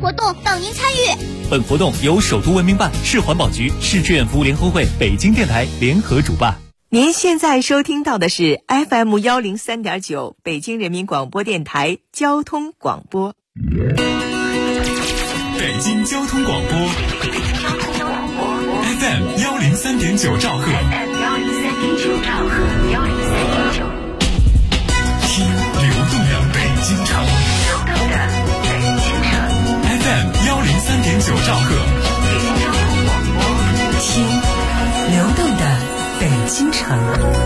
活动等您参与。 本活动由首都文明办、市环保局、市志愿服务联合会、北京电台联合主办。 您现在收听到的是 FM 103.9北京人民广播电台交通广播。 北京交通广播 FM 103.9兆赫，听流动的北京城。FM 103.9兆赫， 听流动的北京城。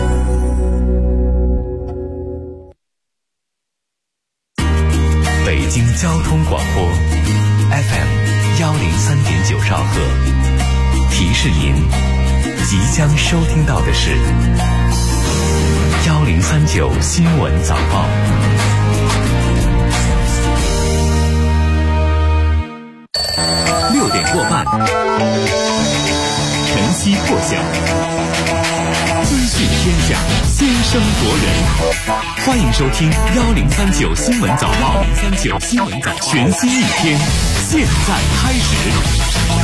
北京交通广播 FM 103.9兆赫，提示您即将收听到的是1039新闻早报。6点过半，晨曦破晓，资讯天下，先声夺人。欢迎收听1039新闻早报，1039新闻早报，全新一天，现在开始。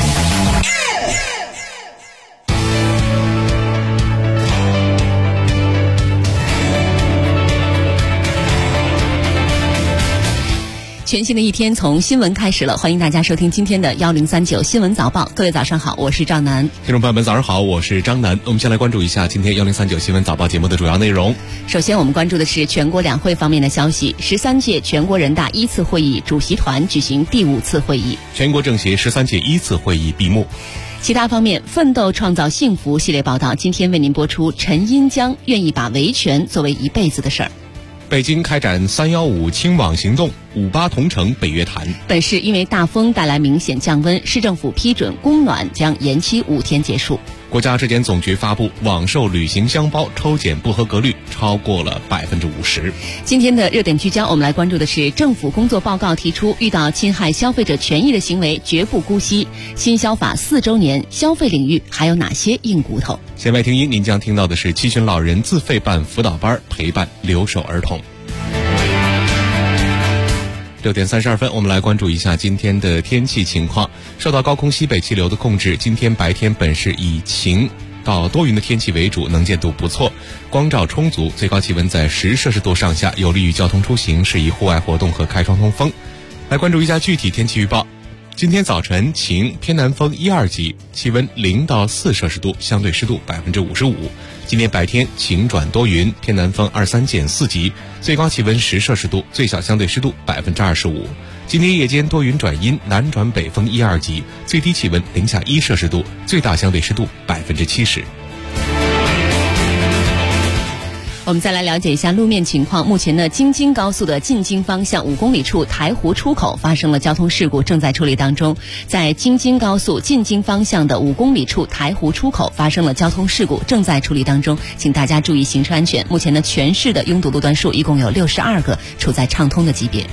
全新的一天从新闻开始了，欢迎大家收听今天的1039新闻早报。各位早上好，我是赵楠。 听众朋友们早上好，我是张楠。我们先来关注一下今天1039新闻早报节目的主要内容。 首先我们关注的是全国两会方面的消息。13届全国人大1次会议主席团举行第5次会议， 全国政协13届1次会议闭幕。 其他方面，奋斗创造幸福系列报道今天为您播出陈荫江愿意把维权作为一辈子的事儿。 北京开展315轻网行动，58同城北约谈。 本市因为大风带来明显降温，市政府批准供暖将延期5天结束。 国家质检总局发布网售旅行箱包抽检不合格率超过了50%。 今天的热点聚焦，我们来关注的是政府工作报告提出，遇到侵害消费者权益的行为绝不姑息。新消法4周年，消费领域还有哪些硬骨头？ 弦外听音，您将听到的是7群老人自费办辅导班，陪伴留守儿童。6点32分，我们来关注一下今天的天气情况。受到高空西北气流的控制，今天白天本市以晴到多云的天气为主，能见度不错，光照充足，最高气温在10摄氏度上下，有利于交通出行，适宜户外活动和开窗通风。来关注一下具体天气预报。今天早晨晴，偏南风1、2级，气温0到4摄氏度，相对湿度55%。今天白天晴转多云，偏南风2、3减4级，最高气温10摄氏度，最小相对湿度25%。今天夜间多云转阴，南转北风1、2级，最低气温零下1摄氏度，最大相对湿度70%。 我们再来了解一下路面情况。目前呢，京津高速的进京方向5公里处台湖出口发生了交通事故，正在处理当中。在京津高速进京方向的5公里处台湖出口发生了交通事故，正在处理当中，请大家注意行车安全。目前呢，全市的拥堵路段数一共有62个，处在畅通的级别。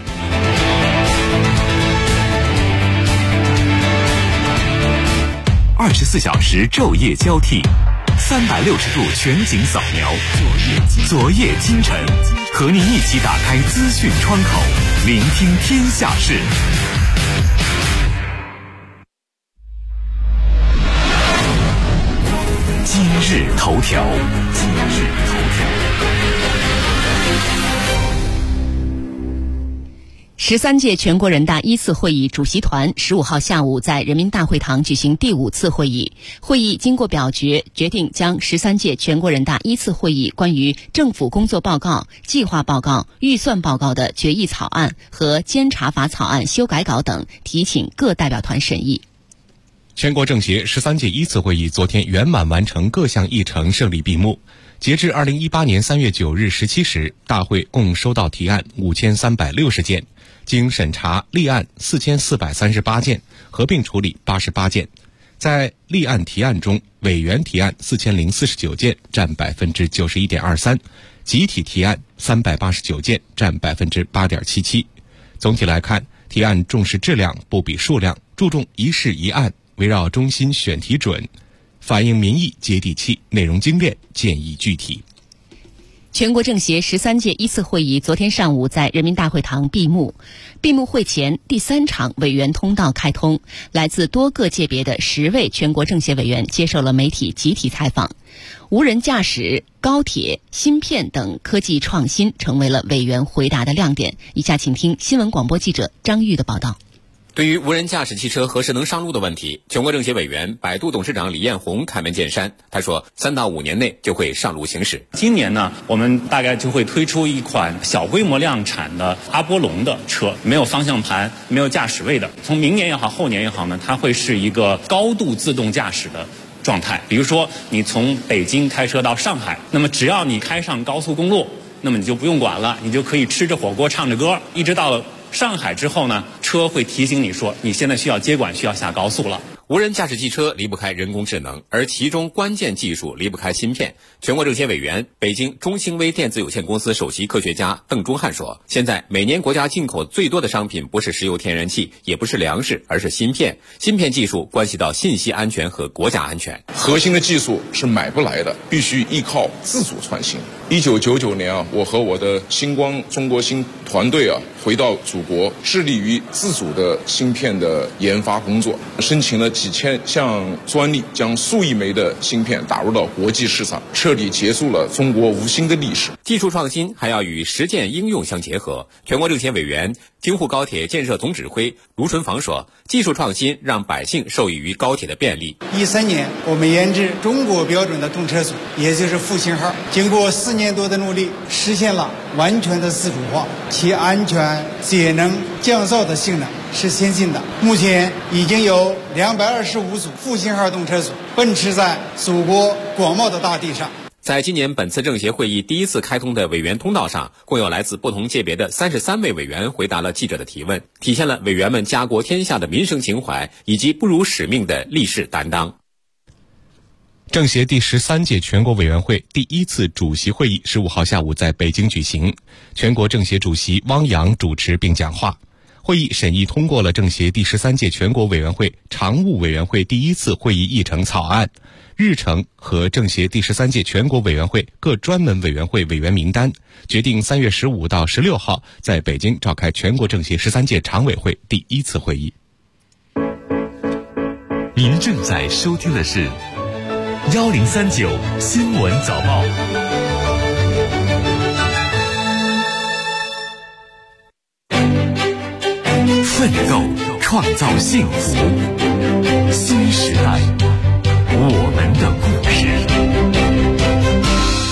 24小时昼夜交替，360度全景扫描，昨夜今晨，和您一起打开资讯窗口，聆听天下事。今日头条。 13届全国人大1次会议主席团15号下午在人民大会堂举行第5次会议。会议经过表决，决定将13届全国人大1次会议关于政府工作报告、计划报告、预算报告的决议草案和监察法草案修改稿等提请各代表团审议。 全国政协13届1次会议昨天圆满完成各项议程，胜利闭幕。截至2018年3月9日17时，大会共收到提案5360件，经审查立案4438件，合并处理88件。在立案提案中，委员提案4049件，占91.23%，集体提案389件，占8.77%。总体来看，提案重视质量不比数量，注重一事一案，围绕中心选题准，反映民意接地气，内容精炼，建议具体。 全国政协13届1次会议昨天上午在人民大会堂闭幕。闭幕会前，第3场委员通道开通，来自多个界别的10位全国政协委员接受了媒体集体采访。无人驾驶、高铁、芯片等科技创新成为了委员回答的亮点。以下请听新闻广播记者张玉的报道。 对于无人驾驶汽车何时能上路的问题，全国政协委员、百度董事长李彦宏开门见山。他说，3到5年内就会上路行驶。 今年呢，我们大概就会推出一款小规模量产的阿波龙的车，没有方向盘、没有驾驶位的。从明年也好，后年也好呢，它会是一个高度自动驾驶的状态。比如说，你从北京开车到上海，那么只要你开上高速公路，那么你就不用管了，你就可以吃着火锅唱着歌，一直到了上海之后呢，车会提醒你说你现在需要接管，需要下高速了。 无人驾驶汽车离不开人工智能，而其中关键技术离不开芯片。全国政协委员、北京中兴微电子有限公司首席科学家邓忠汉说，现在每年国家进口最多的商品不是石油天然气，也不是粮食，而是芯片。芯片技术关系到信息安全和国家安全。 核心的技术是买不来的，必须依靠自主创新。1999年我和我的星光中国芯团队回到祖国，致力于自主的芯片的研发工作，申请了几千项专利，将数亿枚的芯片打入到国际市场，彻底结束了中国无芯的历史。 技术创新还要与实践应用相结合。全国政协委员、京沪高铁建设总指挥卢春芳说，技术创新让百姓受益于高铁的便利。 13年，我们研制中国标准的动车组，也就是复兴号，经过4年多的努力，实现了完全的自主化，其安全、节能、降噪的性能是先进的。目前已经有225组复兴号动车组奔驰在祖国广袤的大地上。 在今年本次政协会议第1次开通的委员通道上，共有来自不同界别的33位委员回答了记者的提问，体现了委员们家国天下的民生情怀以及不辱使命的立誓担当。 政协第13届全国委员会第1次主席会议15号下午在北京举行，全国政协主席汪洋主持并讲话。会议审议通过了政协第13届全国委员会常务委员会第1次会议议程草案、日程和政协第13届全国委员会各专门委员会委员名单，决定3月15到16号在北京召开全国政协13届常委会第1次会议。 您正在收听的是1039新闻早报。奋斗，创造幸福。新时代，我们的故事。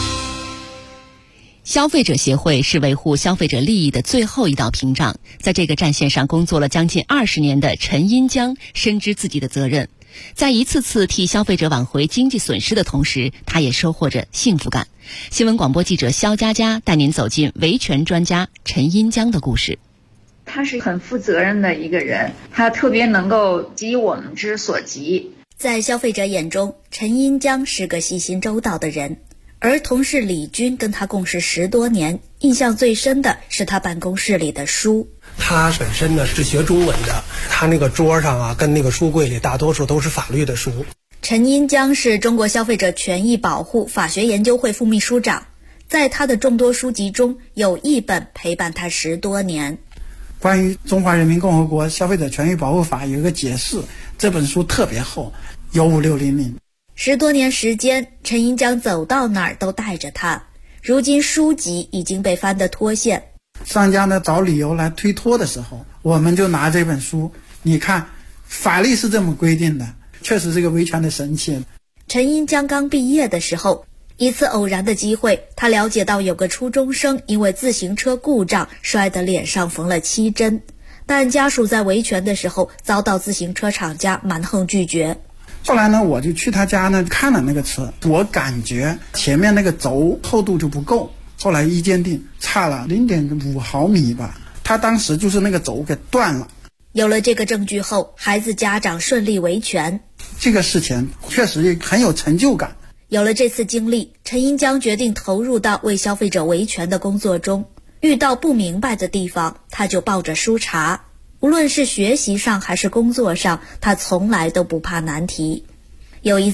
消费者协会是维护消费者利益的最后一道屏障，在这个战线上工作了将近20年的陈荫江深知自己的责任，在一次次替消费者挽回经济损失的同时，他也收获着幸福感。新闻广播记者肖佳佳带您走进维权专家陈荫江的故事。 他是很负责任的一个人，他特别能够急我们之所急。 在消费者眼中，陈荫江是个细心周到的人，而同事李军跟他共事10多年，印象最深的是他办公室里的书。 他本身呢是学中文的，他那个桌上跟那个书柜里大多数都是法律的书。 陈荫江是中国消费者权益保护法学研究会副秘书长，在他的众多书籍中，有一本陪伴他10多年。 关于中华人民共和国消费者权益保护法有一个解释，这本书特别厚，有560厘。 10多年时间，陈荫江走到哪儿都带着它。如今书籍已经被翻得脱线， 商家呢找理由来推脱的时候，我们就拿这本书，你看法律是这么规定的，确实是个维权的神器。 陈荫江刚毕业的时候，一次偶然的机会，他了解到有个初中生因为自行车故障摔得脸上缝了7针，但家属在维权的时候遭到自行车厂家蛮横拒绝。 后来呢，我就去他家呢看了那个车，我感觉前面那个轴厚度就不够，后来一鉴定差了0.5毫米吧，他当时就是那个轴给断了。 有了这个证据后，孩子家长顺利维权， 这个事情确实很有成就感。 有了这次经历，陈荫江决定投入到为消费者维权的工作中。遇到不明白的地方，他就抱着书查。无论是学习上还是工作上，他从来都不怕难题。有一次，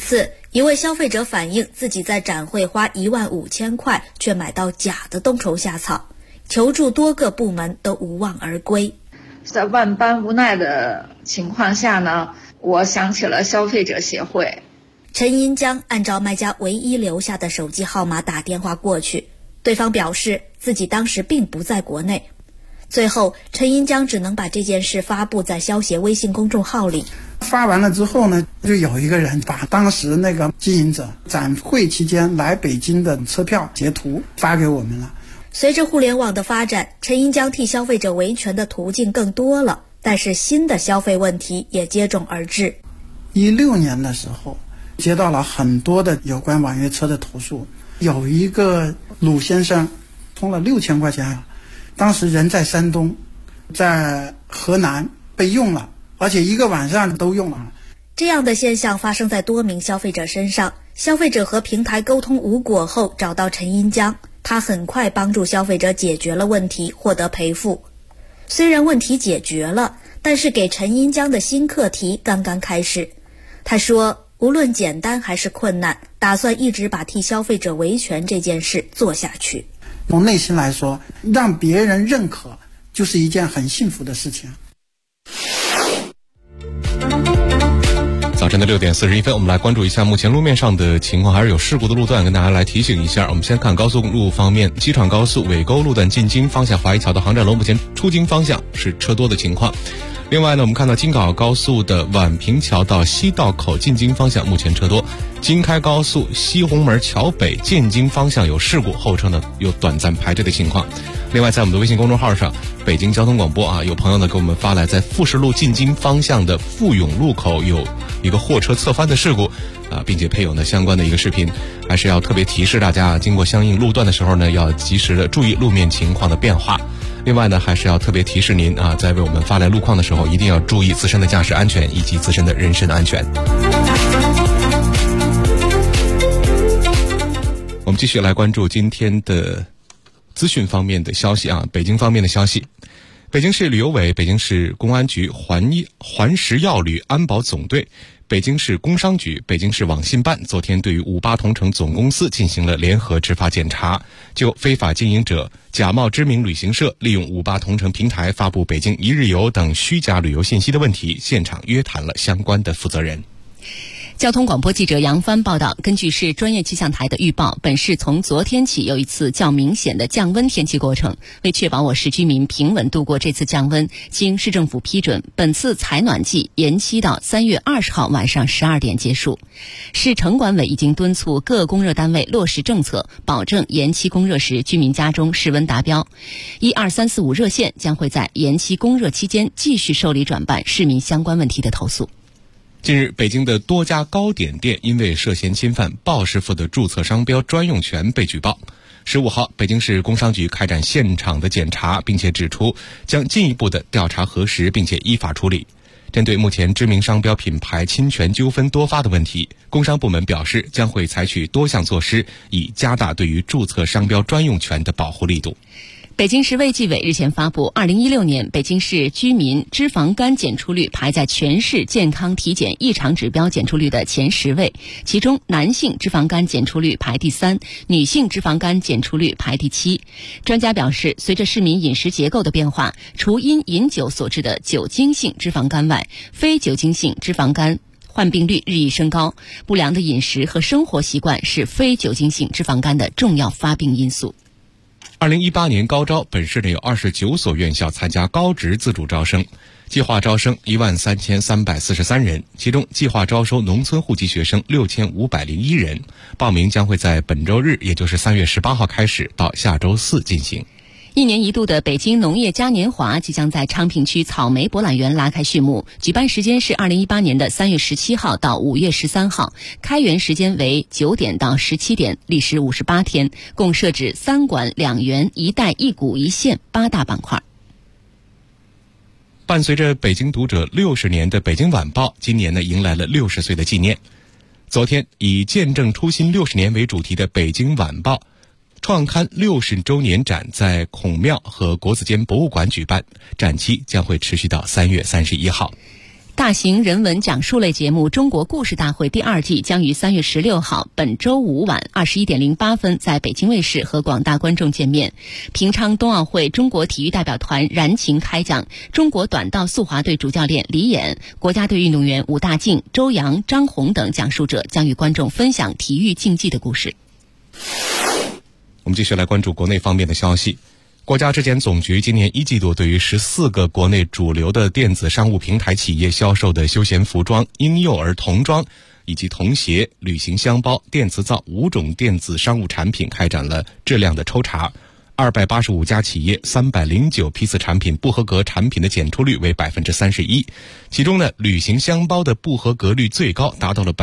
一位消费者反映自己在展会花15000块，却买到假的冬虫夏草，求助多个部门都无望而归。 在万般无奈的情况下呢，我想起了消费者协会。 陈银江按照卖家唯一留下的手机号码打电话过去，对方表示自己当时并不在国内。最后陈银江只能把这件事发布在消协微信公众号里。 发完了之后呢，就有一个人把当时那个经营者展会期间来北京的车票截图发给我们了。 随着互联网的发展，陈银江替消费者维权的途径更多了，但是新的消费问题也接踵而至。 16年的时候接到了很多的有关网约车的投诉，有一个鲁先生充了6000块钱，当时人在山东，在河南被用了，而且一个晚上都用了。 这样的现象发生在多名消费者身上，消费者和平台沟通无果后找到陈银江，他很快帮助消费者解决了问题，获得赔付。虽然问题解决了，但是给陈银江的新课题刚刚开始。他说无论简单还是困难，打算一直把替消费者维权这件事做下去。 从内心来说，让别人认可就是一件很幸福的事情。 早晨的6点41分，我们来关注一下目前路面上的情况，还是有事故的路段跟大家来提醒一下。我们先看高速公路方面，机场高速尾沟路段进京方向华谊桥到航站楼目前出京方向是车多的情况。另外呢，我们看到京港澳高速的宛平桥到西道口进京方向目前车多，京开高速西红门桥北进京方向有事故，后车呢有短暂排队的情况。另外在我们的微信公众号上，北京交通广播有朋友呢给我们发来在富士路进京方向的富永路口有一个货车侧翻的事故并且配有呢相关的一个视频，还是要特别提示大家经过相应路段的时候呢，要及时的注意路面情况的变化。另外呢，还是要特别提示您在为我们发来路况的时候，一定要注意自身的驾驶安全以及自身的人身安全。我们继续来关注今天的资讯方面的消息北京方面的消息。北京市旅游委、北京市公安局环食药旅安保总队、北京市工商局、北京市网信办昨天对于58同城总公司进行了联合执法检查，就非法经营者假冒知名旅行社利用58同城平台发布北京一日游等虚假旅游信息的问题，现场约谈了相关的负责人。 交通广播记者杨帆报道，根据市专业气象台的预报，本市从昨天起有一次较明显的降温天气过程。为确保我市居民平稳度过这次降温，经市政府批准，本次采暖季延期到3月20号晚上12点结束。市城管委已经敦促各供热单位落实政策，保证延期供热时居民家中室温达标。12345热线将会在延期供热期间继续受理转办市民相关问题的投诉。 近日，北京的多家糕点店因为涉嫌侵犯鲍师傅的注册商标专用权被举报。15号，北京市工商局开展现场的检查，并且指出将进一步的调查核实，并且依法处理。针对目前知名商标品牌侵权纠纷多发的问题，工商部门表示将会采取多项措施，以加大对于注册商标专用权的保护力度。 北京市卫计委日前发布2016年北京市居民脂肪肝检出率排在全市健康体检异常指标检出率的前10位，其中男性脂肪肝检出率排第3，女性脂肪肝检出率排第7。专家表示，随着市民饮食结构的变化，除因饮酒所致的酒精性脂肪肝外，非酒精性脂肪肝患病率日益升高，不良的饮食和生活习惯是非酒精性脂肪肝的重要发病因素。 2018年高招，本市内有29所院校参加高职自主招生，计划招生13343人，其中计划招收农村户籍学生6501人，报名将会在本周日，也就是3月18号开始，到下周4进行。 1年1度的北京农业嘉年华即将在昌平区草莓博览园拉开序幕，举办时间是2018年的3月17号到5月13号，开园时间为9点到17点，历时58天，共设置3馆2园1带1谷1县8大板块。 伴随着北京读者60年的北京晚报，今年呢迎来了60岁的纪念。昨天，以见证初心60年为主题的北京晚报创刊60周年展在孔庙和国子监博物馆举办，展期将会持续到3月31号。 大型人文讲述类节目《中国故事大会》第2季将于3月16号本周五晚21点08分在北京卫视和广大观众见面。平昌冬奥会中国体育代表团燃情开讲，中国短道速滑队主教练李岩、国家队运动员武大靖、周洋、张红等讲述者将与观众分享体育竞技的故事。 我们继续来关注国内方面的消息。国家质检总局今年1季度对于14个国内主流的电子商务平台企业销售的休闲服装、婴幼儿童装以及童鞋、旅行箱包、电磁灶5种电子商务产品开展了质量的抽查。285家企业309批次产品不合格产品的检出率为 31%， 其中呢，旅行箱包的不合格率最高，达到了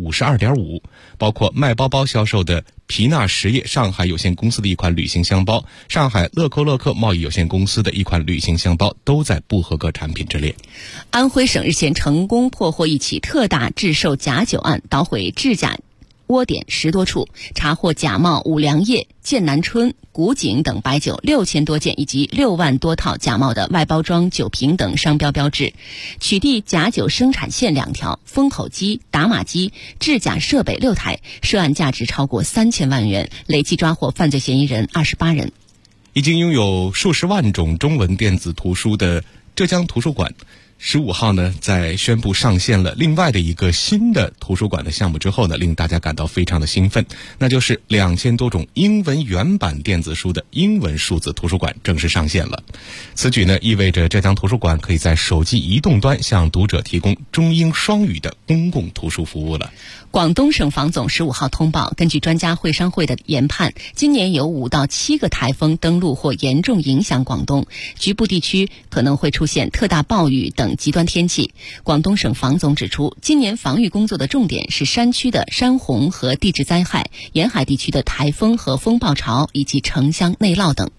52.5%， 包括卖包包销售的皮纳实业上海有限公司的一款旅行箱包，上海乐扣乐克贸易有限公司的一款旅行箱包都在不合格产品之列。 安徽省日前成功破获一起特大制售假酒案，捣毁制假窝点10多处，查获假冒五粮液、剑南春、古井等白酒6000多件，以及6万多套假冒的外包装酒瓶等商标标志，取缔假酒生产线2条，封口机、打码机、制假设备6台，涉案价值超过3000万元，累计抓获犯罪嫌疑人28人。 已经拥有数十万种中文电子图书的浙江图书馆15号呢，在宣布上线了另外的一个新的图书馆的项目之后呢，令大家感到非常的兴奋，那就是2000多种英文原版电子书的英文数字图书馆正式上线了。此举呢，意味着浙江图书馆可以在手机移动端向读者提供中英双语的公共图书服务了。 广东省防总15号通报，根据专家会商会的研判，今年有5到7个台风登陆或严重影响广东，局部地区可能会出现特大暴雨等极端天气。广东省防总指出，今年防御工作的重点是山区的山洪和地质灾害，沿海地区的台风和风暴潮以及城乡内涝等。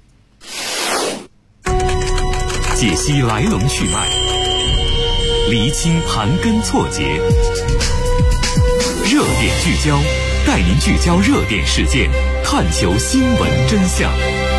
解析来龙去脉，厘清盘根错节，热点聚焦，带您聚焦热点事件，探求新闻真相。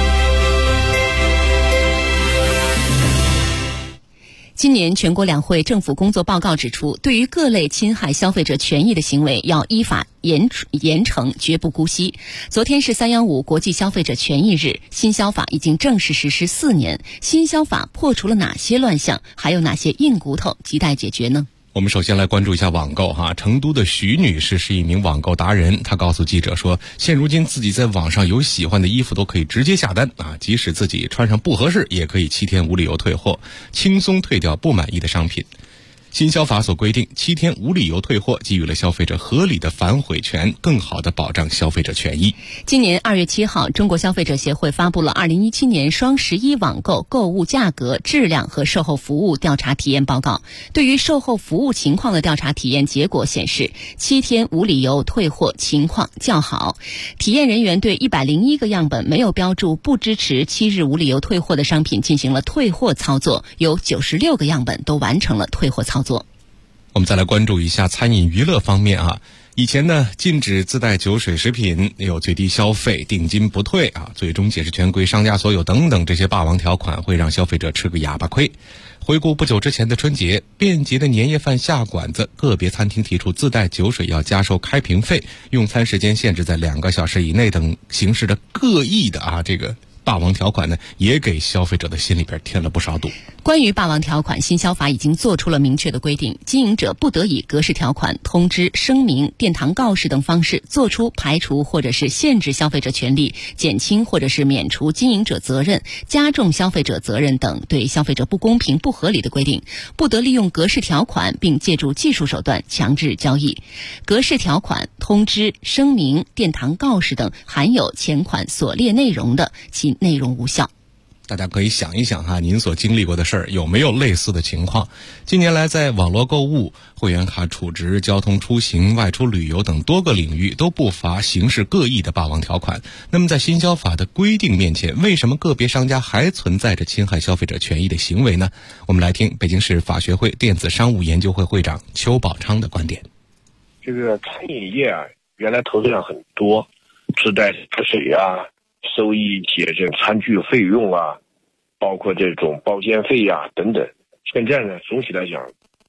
今年全国两会政府工作报告指出，对于各类侵害消费者权益的行为，要依法严惩，绝不姑息。昨天是315国际消费者权益日，新消法已经正式实施4年，新消法破除了哪些乱象，还有哪些硬骨头亟待解决呢？ 我们首先来关注一下网购哈。成都的徐女士是一名网购达人，她告诉记者说，现如今自己在网上有喜欢的衣服都可以直接下单啊，即使自己穿上不合适，也可以7天无理由退货，轻松退掉不满意的商品。新消法所规定7天无理由退货，给予了消费者合理的反悔权，更好地保障消费者权益。 今年2月7号，中国消费者协会发布了2017年双11网购购物价格、质量和售后服务调查体验报告。对于售后服务情况的调查体验结果显示，7天无理由退货情况较好。体验人员对101个样本没有标注不支持7日无理由退货的商品进行了退货操作，有96个样本都完成了退货操作。 我们再来关注一下餐饮娱乐方面啊。以前呢，禁止自带酒水食品，有最低消费、定金不退啊，最终解释权归商家所有等等这些霸王条款，会让消费者吃个哑巴亏。回顾不久之前的春节，便捷的年夜饭下馆子，个别餐厅提出自带酒水要加收开瓶费，用餐时间限制在2个小时以内等形式的各异的这个霸王条款呢，也给消费者的心里边添了不少堵。 关于霸王条款，新消法已经做出了明确的规定，经营者不得以格式条款、通知、声明、殿堂告示等方式做出排除或者是限制消费者权利、减轻或者是免除经营者责任、加重消费者责任等对消费者不公平、不合理的规定，不得利用格式条款并借助技术手段强制交易。格式条款、通知、声明、殿堂告示等含有前款所列内容的，其内容无效。 大家可以想一想哈，您所经历过的事儿有没有类似的情况？近年来，在网络购物、会员卡储值、交通出行、外出旅游等多个领域，都不乏形式各异的霸王条款。那么，在新消法的规定面前，为什么个别商家还存在着侵害消费者权益的行为呢？我们来听北京市法学会电子商务研究会会长邱宝昌的观点。 这个餐饮业原来投资量很多，自带水收一些这餐具费用包括这种包间费等等。现在呢，总体来讲，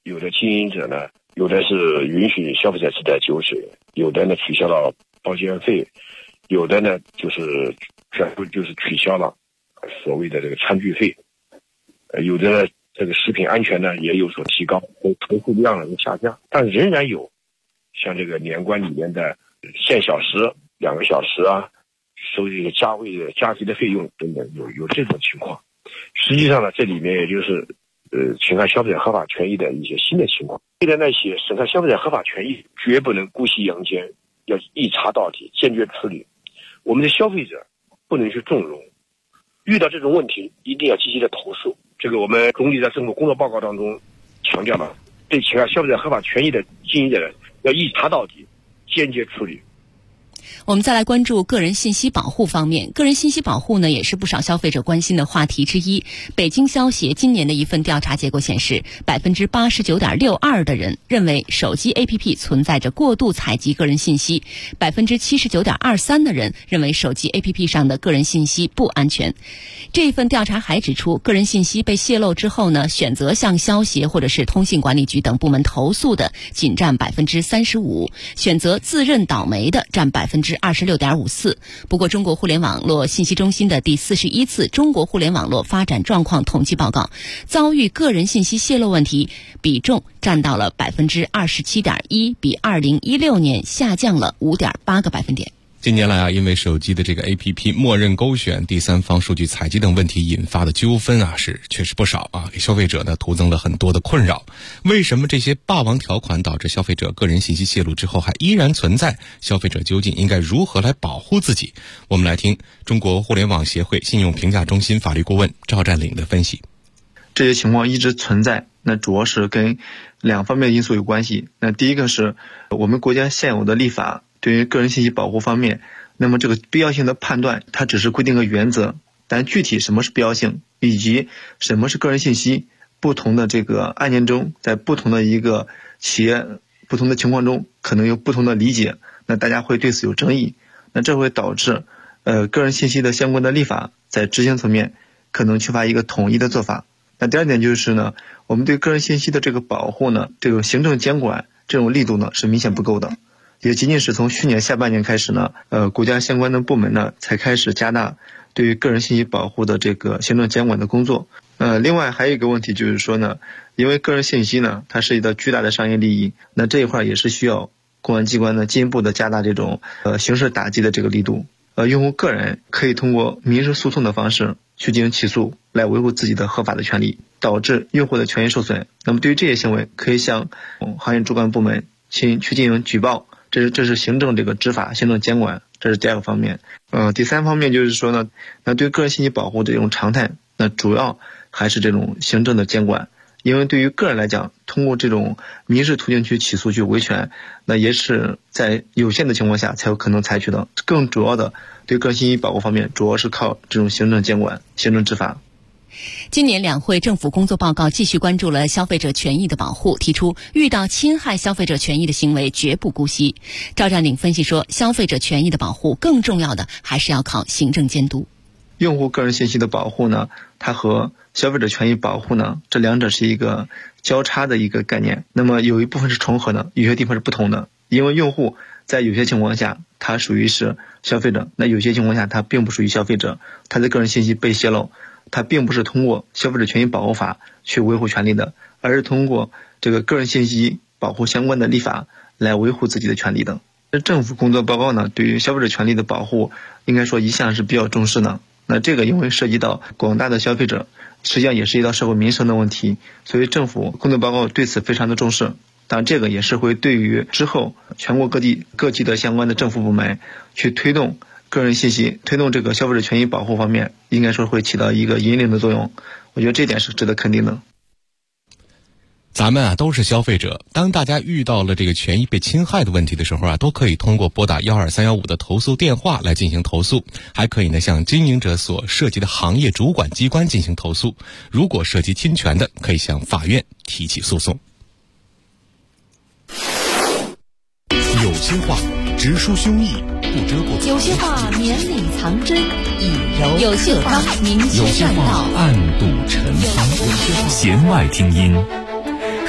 有的经营者呢，有的是允许消费者自带酒水，有的呢取消了包间费，有的呢就是全部就是取消了所谓的这个餐具费，有的呢这个食品安全呢也有所提高，投诉量呢下降，但仍然有像这个年关里面的限小时2个小时啊，收这个加位的加急的费用等等，有这种情况。实际上呢，这里面也就是侵害消费者合法权益的一些新的情况。对待那些损害消费者合法权益，绝不能姑息养奸，要一查到底，坚决处理。我们的消费者不能去纵容，遇到这种问题一定要积极的投诉。这个我们总理在政府工作报告当中强调了，对侵害消费者合法权益的经营者要一查到底，坚决处理。 我们再来关注个人信息保护方面。个人信息保护呢，也是不少消费者关心的话题之一。北京消协今年的一份调查结果显示，89.62%的人认为手机 APP 存在着过度采集个人信息，79.23%的人认为手机 APP 上的个人信息不安全。这份调查还指出，个人信息被泄露之后呢，选择向消协或者是通信管理局等部门投诉的仅占35%，选择自认倒霉的占26.54%。不过，中国互联网络信息中心的第41次中国互联网络发展状况统计报告，遭遇个人信息泄露问题比重占到了27.1%，比2016年下降了5.8个百分点。 近年来啊，因为手机的这个 APP 默认勾选、第三方数据采集等问题引发的纠纷啊，是确实不少啊，给消费者呢徒增了很多的困扰。为什么这些霸王条款导致消费者个人信息泄露之后还依然存在？消费者究竟应该如何来保护自己？我们来听中国互联网协会信用评价中心法律顾问赵占领的分析。 这些情况一直存在，那主要是跟2方面的因素有关系。那第一个是我们国家现有的立法对于个人信息保护方面，那么这个必要性的判断，它只是规定个原则，但具体什么是必要性，以及什么是个人信息，不同的这个案件中，在不同的一个企业不同的情况中，可能有不同的理解，那大家会对此有争议，那这会导致个人信息的相关的立法在执行层面可能缺乏一个统一的做法。那第二点就是呢，我们对个人信息的这个保护呢，这个行政监管这种力度呢是明显不够的。也仅仅是从去年下半年开始呢，国家相关的部门呢才开始加大对于个人信息保护的这个行政监管的工作。另外还有一个问题就是说呢，因为个人信息呢它涉及到巨大的商业利益，那这一块也是需要公安机关呢进一步的加大这种刑事打击的这个力度。用户个人可以通过民事诉讼的方式去进行起诉，来维护自己的合法的权利，导致用户的权益受损。那么对于这些行为，可以向行业主管部门去进行举报。这是行政这个执法、行政监管，这是第2个方面。第3方面就是说呢，那对个人信息保护这种常态，那主要还是这种行政的监管。因为对于个人来讲，通过这种民事途径去起诉、去维权，那也是在有限的情况下才有可能采取的。更主要的，对个人信息保护方面，主要是靠这种行政监管、行政执法。 今年两会政府工作报告继续关注了消费者权益的保护，提出遇到侵害消费者权益的行为绝不姑息。赵占领分析说，消费者权益的保护更重要的还是要靠行政监督。 用户个人信息的保护呢，它和消费者权益保护呢，这两者是一个交叉的一个概念。那么有一部分是重合的，有些地方是不同的。因为用户在有些情况下他属于是消费者，那有些情况下他并不属于消费者，他的个人信息被泄露，他并不是通过消费者权益保护法去维护权利的，而是通过这个个人信息保护相关的立法来维护自己的权利的。政府工作报告呢，对于消费者权利的保护应该说一向是比较重视的。那这个因为涉及到广大的消费者，实际上也涉及到社会民生的问题，所以政府工作报告对此非常的重视。当然这个也是会对于之后全国各级的相关的政府部门去推动个人信息、推动这个消费者权益保护方面，应该说会起到一个引领的作用。我觉得这点是值得肯定的。 咱们都是消费者，当大家遇到了这个权益被侵害的问题的时候都可以通过拨打12315的投诉电话来进行投诉，还可以呢向经营者所涉及的行业主管机关进行投诉。如果涉及侵权的，可以向法院提起诉讼。 有些话直抒胸臆，不遮过； 有些话绵里藏针，以柔有些话明有些话暗度陈仓， 弦外听音。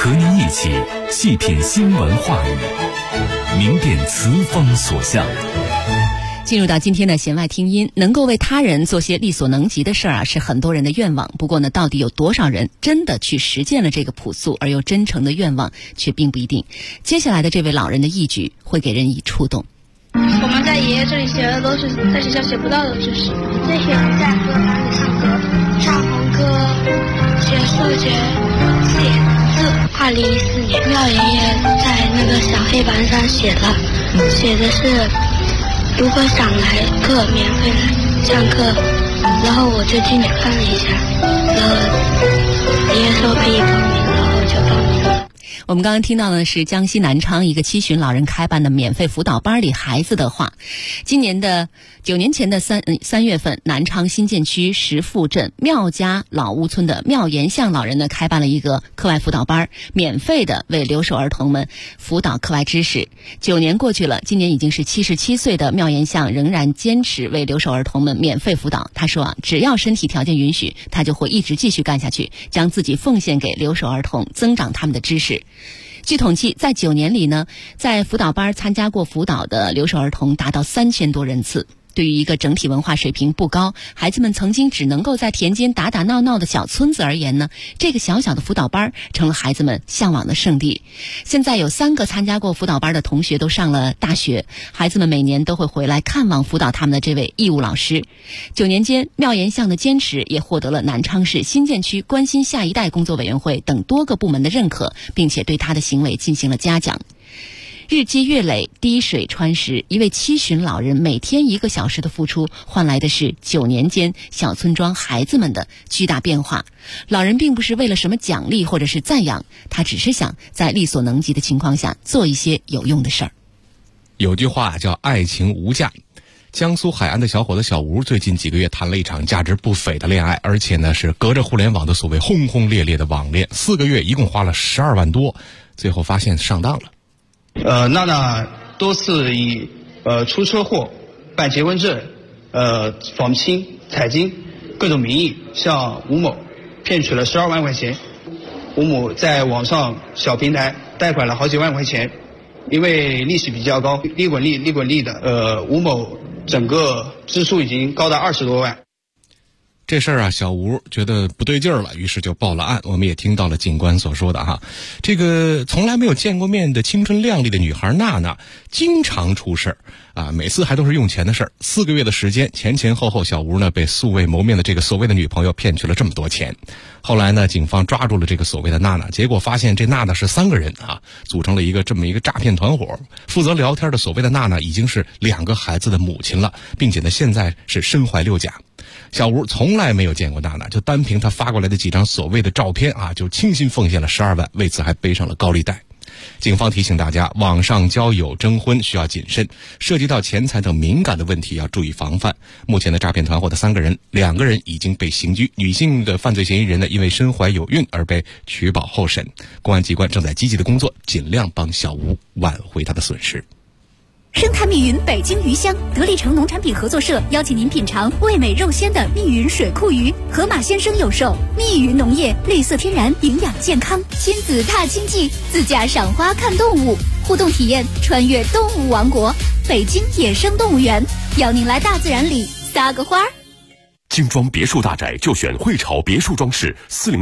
和您一起细品新闻话语，明辨词风所向。 进入到今天的弦外听音，能够为他人做些力所能及的事儿是很多人的愿望。不过呢，到底有多少人真的去实践了这个朴素而又真诚的愿望，却并不一定。接下来的这位老人的义举会给人以触动。 我们在爷爷这里学的都是在学校学不到的知识。最喜欢在课堂里唱歌，上红歌，学数学，写字。2014年，妙爷爷在那个小黑板上写的是如果想来课免费来上课，然后我就进去看了一下，然后爷爷说可以报名，然后就报名了。 我们刚刚听到的是江西南昌一个七旬老人开办的免费辅导班里孩子的话。9年前的3月份，南昌新建区石富镇庙家老屋村的妙言巷老人呢开办了一个课外辅导班，免费的为留守儿童们辅导课外知识。9年过去了，今年已经是77岁的妙言巷仍然坚持为留守儿童们免费辅导。他说只要身体条件允许，他就会一直继续干下去，将自己奉献给留守儿童，增长他们的知识。据统计，在9年里呢，在辅导班参加过辅导的留守儿童达到3000多人次。对于一个整体文化水平不高，孩子们曾经只能够在田间打打闹闹的小村子而言呢，这个小小的辅导班成了孩子们向往的圣地。现在有3个参加过辅导班的同学都上了大学，孩子们每年都会回来看望辅导他们的这位义务老师。9年间，妙言巷的坚持也获得了南昌市新建区关心下一代工作委员会等多个部门的认可，并且对他的行为进行了嘉奖。日积月累，滴水穿石，一位七旬老人每天1个小时的付出，换来的是9年间小村庄孩子们的巨大变化。老人并不是为了什么奖励或者是赞扬，他只是想在力所能及的情况下做一些有用的事儿。 有句话叫爱情无价。江苏海安的小伙子小吴最近几个月谈了一场价值不菲的恋爱，而且呢是隔着互联网的所谓轰轰烈烈的网恋，4个月一共花了12万多，最后发现上当了。 娜娜多次以出车祸、办结婚证、房亲、彩金各种名义向吴某骗取了12万块钱。吴某在网上小平台贷款了好几万块钱，因为利息比较高，利滚利的，吴某整个支出已经高达20多万。 这事儿啊，小吴觉得不对劲儿了，于是就报了案。我们也听到了警官所说的哈，这个从来没有见过面的青春靓丽的女孩娜娜经常出事儿啊，每次还都是用钱的事儿。4个月的时间，前后小吴呢被素未谋面的这个所谓的女朋友骗去了这么多钱。后来呢，警方抓住了这个所谓的娜娜，结果发现这娜娜是3个人啊，组成了这么一个诈骗团伙。负责聊天的所谓的娜娜已经是2个孩子的母亲了，并且呢现在是身怀6甲。小吴从来没有见过娜娜，就单凭他发过来的几张所谓的照片啊，就倾心奉献了12万，为此还背上了高利贷。警方提醒大家，网上交友征婚需要谨慎，涉及到钱财等敏感的问题要注意防范。目前的诈骗团伙的3个人，2个人已经被刑拘，女性的犯罪嫌疑人呢因为身怀有孕而被取保候审。公安机关正在积极的工作，尽量帮小吴挽回他的损失。 生态密云北京鱼乡得力城农产品合作社邀请您品尝味美肉鲜的密云水库鱼，河马先生有售。密云农业，绿色天然，营养健康，亲子踏青记，自驾赏花看动物，互动体验穿越动物王国，北京野生动物园，邀您来大自然里撒个花。 精装别墅大宅就选汇潮别墅装饰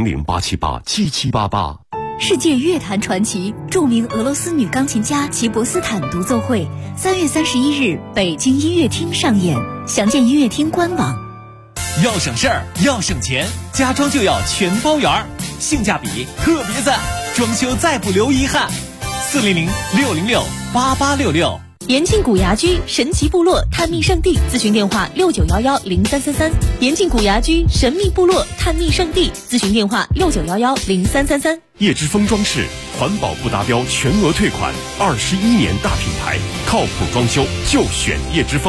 ，400-878-7788。 世界乐坛传奇，著名俄罗斯女钢琴家齐博斯坦独奏会，3月31日北京音乐厅上演，详见音乐厅官网。 要省事儿，要省钱，家装就要全包圆，性价比特别赞，装修再不留遗憾。400-606-8866。 延庆古牙居神奇部落探秘圣地，咨询电话69110333。延庆古牙居神秘部落探秘圣地，咨询电话69110333。 叶之峰装饰，环保不达标全额退款，21年大品牌，靠谱装修就选叶之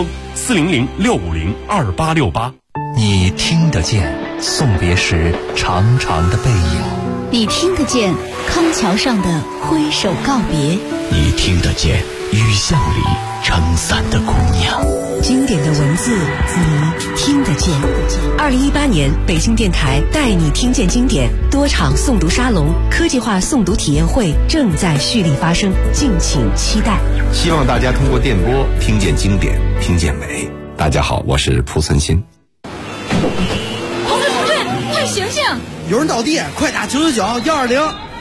峰。400-650-2868。 你听得见送别时长长的背影， 你听得见康桥上的挥手告别， 你听得见雨巷里撑伞的姑娘。 经典的文字，你听得见。2018年，北京电台带你听见经典多场诵读沙龙、科技化诵读体验会正在蓄力发生，敬请期待。 希望大家通过电波听见经典，听见美。大家好，我是蒲存昕。 同志，快醒醒！ 有人倒地，快打999-120。